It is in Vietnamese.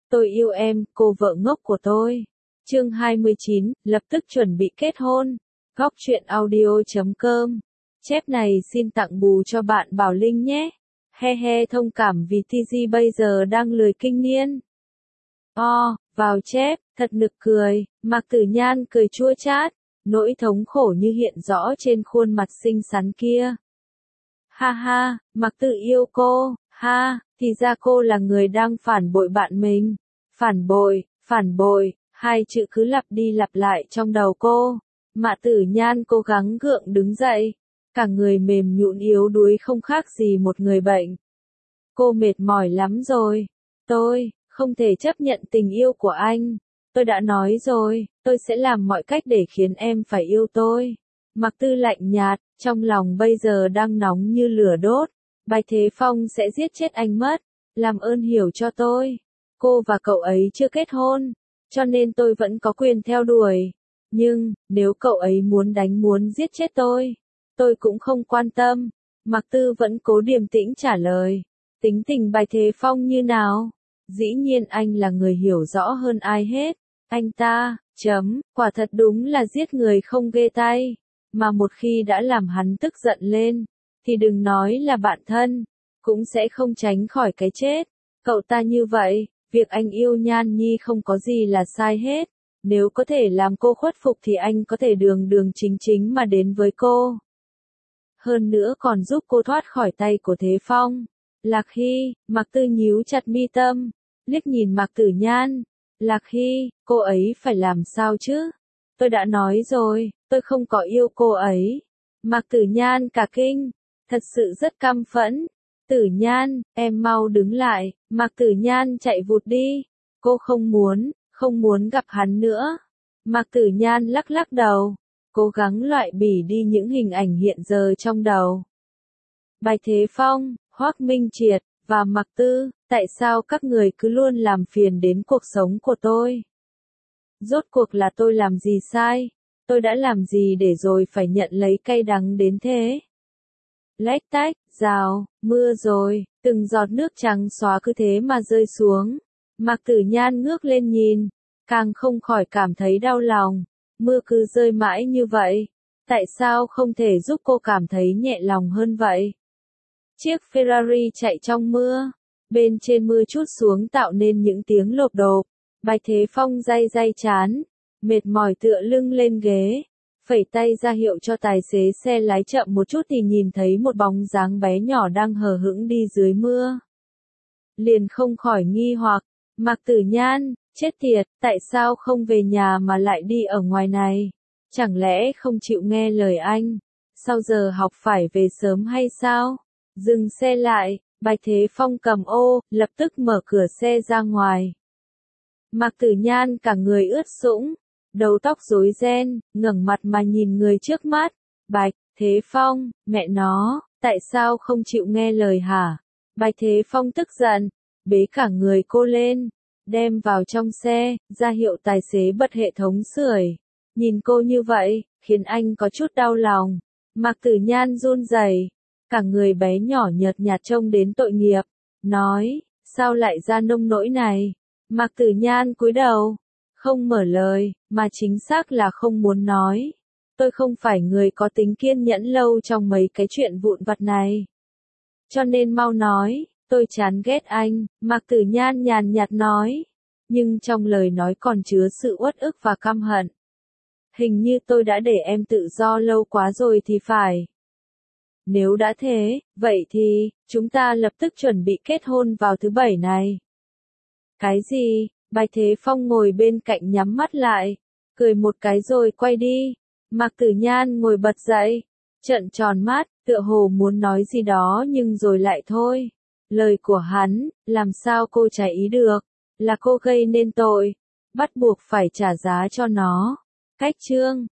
Tôi yêu em, cô vợ ngốc của tôi. Chương 29, lập tức chuẩn bị kết hôn. Góc truyện audio.com. Chép này xin tặng bù cho bạn Bảo Linh nhé. He he, thông cảm vì TG bây giờ đang lười kinh niên. Vào chép, thật nực cười. Mạc Tử Nhan cười chua chát, nỗi thống khổ như hiện rõ trên khuôn mặt xinh xắn kia. Ha ha, Mạc Tử yêu cô, ha, thì ra cô là người đang phản bội bạn mình. Phản bội, hai chữ cứ lặp đi lặp lại trong đầu cô. Mạc Tử Nhan cố gắng gượng đứng dậy, cả người mềm nhũn yếu đuối không khác gì một người bệnh. Cô mệt mỏi lắm rồi. Tôi không thể chấp nhận tình yêu của anh. Tôi đã nói rồi, tôi sẽ làm mọi cách để khiến em phải yêu tôi. Mạc Tư lạnh nhạt, trong lòng bây giờ đang nóng như lửa đốt. Bạch Thế Phong sẽ giết chết anh mất. Làm ơn hiểu cho tôi. Cô và cậu ấy chưa kết hôn, cho nên tôi vẫn có quyền theo đuổi. Nhưng, nếu cậu ấy muốn đánh muốn giết chết tôi cũng không quan tâm. Mạc Tư vẫn cố điềm tĩnh trả lời. Tính tình Bạch Thế Phong như nào? Dĩ nhiên anh là người hiểu rõ hơn ai hết. Anh ta, quả thật đúng là giết người không ghê tay. Mà một khi đã làm hắn tức giận lên, thì đừng nói là bạn thân, cũng sẽ không tránh khỏi cái chết. Cậu ta như vậy, việc anh yêu Nhan Nhi không có gì là sai hết. Nếu có thể làm cô khuất phục thì anh có thể đường chính mà đến với cô. Hơn nữa còn giúp cô thoát khỏi tay của Thế Phong. Lạc Hy, Mạc Tư nhíu chặt mi tâm, liếc nhìn Mạc Tử Nhan. Lạc Hy, cô ấy phải làm sao chứ? Tôi đã nói rồi, tôi không có yêu cô ấy. Mạc Tử Nhan cả kinh, thật sự rất căm phẫn. Tử Nhan, em mau đứng lại. Mạc Tử Nhan chạy vụt đi. Cô không muốn gặp hắn nữa. Mạc Tử Nhan lắc đầu, cố gắng loại bỏ đi những hình ảnh hiện giờ trong đầu. Bạch Thế Phong, Hoắc Minh Triệt, và Mạc Tư, tại sao các người cứ luôn làm phiền đến cuộc sống của tôi? Rốt cuộc là tôi làm gì sai? Tôi đã làm gì để rồi phải nhận lấy cay đắng đến thế? Lách tách, rào, mưa rồi, từng giọt nước trắng xóa cứ thế mà rơi xuống. Mạc Tử Nhan ngước lên nhìn, càng không khỏi cảm thấy đau lòng. Mưa cứ rơi mãi như vậy, tại sao không thể giúp cô cảm thấy nhẹ lòng hơn vậy? Chiếc Ferrari chạy trong mưa, bên trên mưa trút xuống tạo nên những tiếng lộp độp. Bạch Thế Phong day trán, mệt mỏi tựa lưng lên ghế, phẩy tay ra hiệu cho tài xế xe lái chậm một chút thì nhìn thấy một bóng dáng bé nhỏ đang hờ hững đi dưới mưa. Liền không khỏi nghi hoặc, Mạc Tử Nhan, chết tiệt, tại sao không về nhà mà lại đi ở ngoài này? Chẳng lẽ không chịu nghe lời anh? Sau giờ học phải về sớm hay sao? Dừng xe lại, Bạch Thế Phong cầm ô, lập tức mở cửa xe ra ngoài. Mạc Tử Nhan cả người ướt sũng, đầu tóc rối ren, ngẩng mặt mà nhìn người trước mắt. Bạch Thế Phong, mẹ nó, tại sao không chịu nghe lời hả? Bạch Thế Phong tức giận, bế cả người cô lên, đem vào trong xe, ra hiệu tài xế bật hệ thống sưởi. Nhìn cô như vậy, khiến anh có chút đau lòng. Mạc Tử Nhan run rẩy, cả người bé nhỏ nhợt nhạt trông đến tội nghiệp, nói, sao lại ra nông nỗi này? Mạc Tử Nhan cúi đầu, không mở lời, mà chính xác là không muốn nói. Tôi không phải người có tính kiên nhẫn lâu trong mấy cái chuyện vụn vặt này. Cho nên mau nói, tôi chán ghét anh, Mạc Tử Nhan nhàn nhạt nói. Nhưng trong lời nói còn chứa sự uất ức và căm hận. Hình như tôi đã để em tự do lâu quá rồi thì phải. Nếu đã thế, vậy thì, chúng ta lập tức chuẩn bị kết hôn vào thứ Bảy này. Cái gì? Bạch Thế Phong ngồi bên cạnh nhắm mắt lại, cười một cái rồi quay đi. Mạc Tử Nhan ngồi bật dậy, trợn tròn mắt, tựa hồ muốn nói gì đó nhưng rồi lại thôi. Lời của hắn, làm sao cô trái ý được, là cô gây nên tội, bắt buộc phải trả giá cho nó. Cách chương